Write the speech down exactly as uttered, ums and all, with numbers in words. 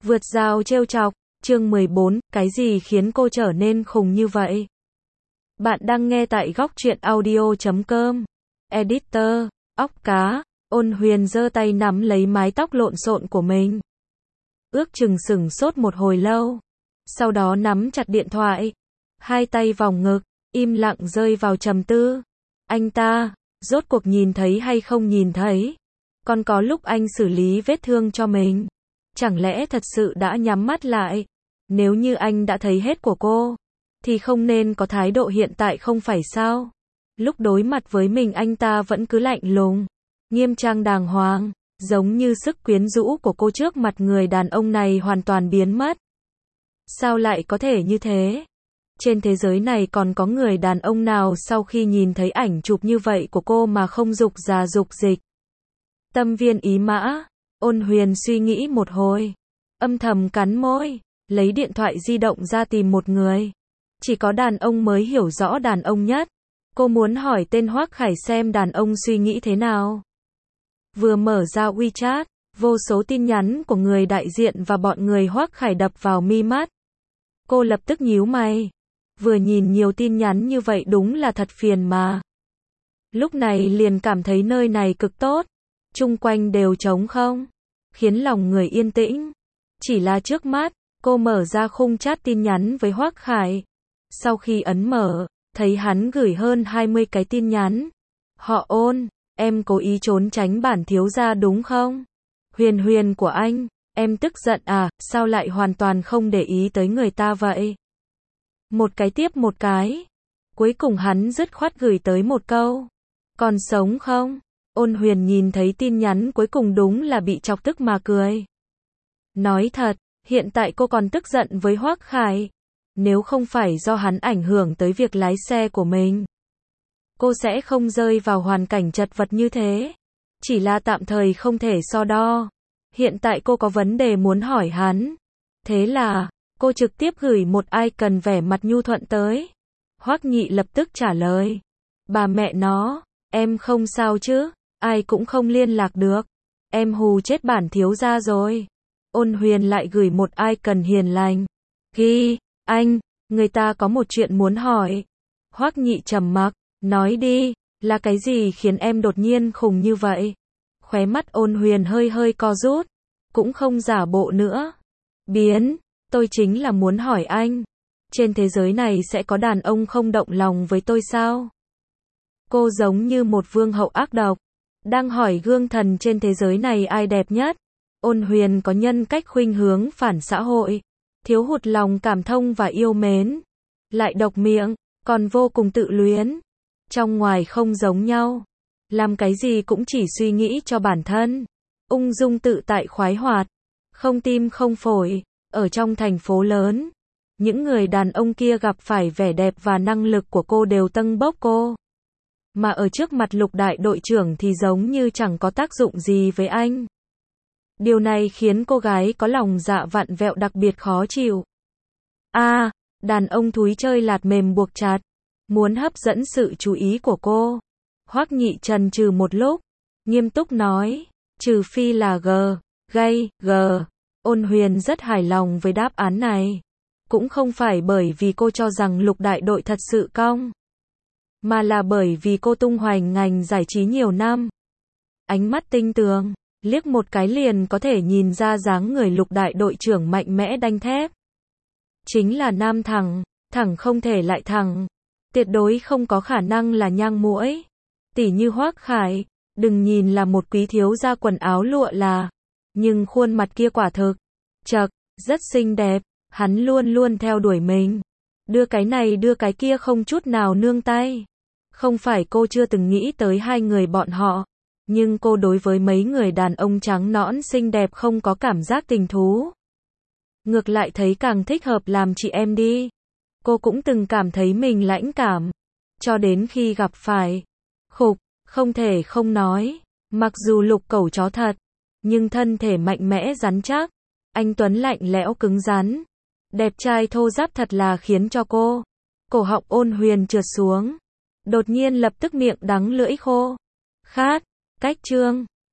Vượt rào trêu chọc, chương mười bốn, cái gì khiến cô trở nên khùng như vậy? Bạn đang nghe tại góc truyện audio chấm com. Editor, óc cá, Ôn Huyền giơ tay nắm lấy mái tóc lộn xộn của mình. Ước chừng sửng sốt một hồi lâu. Sau đó nắm chặt điện thoại. Hai tay vòng ngực, im lặng rơi vào trầm tư. Anh ta, rốt cuộc nhìn thấy hay không nhìn thấy? Còn có lúc anh xử lý vết thương cho mình. Chẳng lẽ thật sự đã nhắm mắt lại? Nếu như anh đã thấy hết của cô, thì không nên có thái độ hiện tại không phải sao? Lúc đối mặt với mình anh ta vẫn cứ lạnh lùng, nghiêm trang đàng hoàng, giống như sức quyến rũ của cô trước mặt người đàn ông này hoàn toàn biến mất. Sao lại có thể như thế? Trên thế giới này còn có người đàn ông nào sau khi nhìn thấy ảnh chụp như vậy của cô mà không dục già dục dịch? Tâm viên ý mã, Ôn Huyền suy nghĩ một hồi, âm thầm cắn môi, lấy điện thoại di động ra tìm một người. Chỉ có đàn ông mới hiểu rõ đàn ông nhất. Cô muốn hỏi tên Hoắc Khải xem đàn ông suy nghĩ thế nào. Vừa mở ra WeChat, vô số tin nhắn của người đại diện và bọn người Hoắc Khải đập vào mi mắt. Cô lập tức nhíu mày. Vừa nhìn nhiều tin nhắn như vậy đúng là thật phiền mà. Lúc này liền cảm thấy nơi này cực tốt. Chung quanh đều trống không, khiến lòng người yên tĩnh. Chỉ là trước mắt, cô mở ra khung chat tin nhắn với Hoắc Khải. Sau khi ấn mở, thấy hắn gửi hơn hai mươi cái tin nhắn. Họ Ôn, em cố ý trốn tránh bản thiếu gia đúng không? Huyền Huyền của anh, em tức giận à, sao lại hoàn toàn không để ý tới người ta vậy? Một cái tiếp một cái. Cuối cùng hắn dứt khoát gửi tới một câu. Còn sống không? Ôn Huyền nhìn thấy tin nhắn cuối cùng đúng là bị chọc tức mà cười. Nói thật, hiện tại cô còn tức giận với Hoắc Khải. Nếu không phải do hắn ảnh hưởng tới việc lái xe của mình, cô sẽ không rơi vào hoàn cảnh chật vật như thế. Chỉ là tạm thời không thể so đo. Hiện tại cô có vấn đề muốn hỏi hắn. Thế là, cô trực tiếp gửi một icon vẻ mặt nhu thuận tới. Hoắc Nhị lập tức trả lời. Bà mẹ nó, em không sao chứ? Ai cũng không liên lạc được. Em hù chết bản thiếu gia rồi. Ôn Huyền lại gửi một icon hiền lành. Ghi, anh, người ta có một chuyện muốn hỏi. Hoắc Nhị trầm mặc, nói đi, là cái gì khiến em đột nhiên khùng như vậy? Khóe mắt Ôn Huyền hơi hơi co rút, cũng không giả bộ nữa. Biến, tôi chính là muốn hỏi anh, trên thế giới này sẽ có đàn ông không động lòng với tôi sao? Cô giống như một vương hậu ác độc, đang hỏi gương thần trên thế giới này ai đẹp nhất. Ôn Huyền có nhân cách khuynh hướng phản xã hội, thiếu hụt lòng cảm thông và yêu mến, lại độc miệng, còn vô cùng tự luyến. Trong ngoài không giống nhau, làm cái gì cũng chỉ suy nghĩ cho bản thân, ung dung tự tại khoái hoạt, không tim không phổi. Ở trong thành phố lớn, những người đàn ông kia gặp phải vẻ đẹp và năng lực của cô đều tâng bốc cô. Mà ở trước mặt Lục đại đội trưởng thì giống như chẳng có tác dụng gì với anh. Điều này khiến cô gái có lòng dạ vặn vẹo đặc biệt khó chịu. A, à, đàn ông thúi chơi lạt mềm buộc chặt, muốn hấp dẫn sự chú ý của cô. Hoắc Nhị chần chừ một lúc, nghiêm túc nói, trừ phi là G, gay, G. Ôn Huyền rất hài lòng với đáp án này. Cũng không phải bởi vì cô cho rằng Lục đại đội thật sự cong, mà là bởi vì cô tung hoành ngành giải trí nhiều năm. Ánh mắt tinh tường, liếc một cái liền có thể nhìn ra dáng người Lục đại đội trưởng mạnh mẽ đanh thép. Chính là nam thẳng, thẳng không thể lại thẳng. Tuyệt đối không có khả năng là nhang muỗi. Tỉ như Hoắc Khải, đừng nhìn là một quý thiếu gia quần áo lụa là, nhưng khuôn mặt kia quả thực, chật, rất xinh đẹp. Hắn luôn luôn theo đuổi mình, đưa cái này đưa cái kia không chút nào nương tay. Không phải cô chưa từng nghĩ tới hai người bọn họ, nhưng cô đối với mấy người đàn ông trắng nõn xinh đẹp không có cảm giác tình thú. Ngược lại thấy càng thích hợp làm chị em đi. Cô cũng từng cảm thấy mình lãnh cảm, cho đến khi gặp phải Khục, không thể không nói, mặc dù Lục cẩu chó thật, nhưng thân thể mạnh mẽ rắn chắc, anh tuấn lạnh lẽo cứng rắn, đẹp trai thô ráp thật là khiến cho cô, cổ họng Ôn Huyền trượt xuống, đột nhiên lập tức miệng đắng lưỡi khô. Khát, cách chương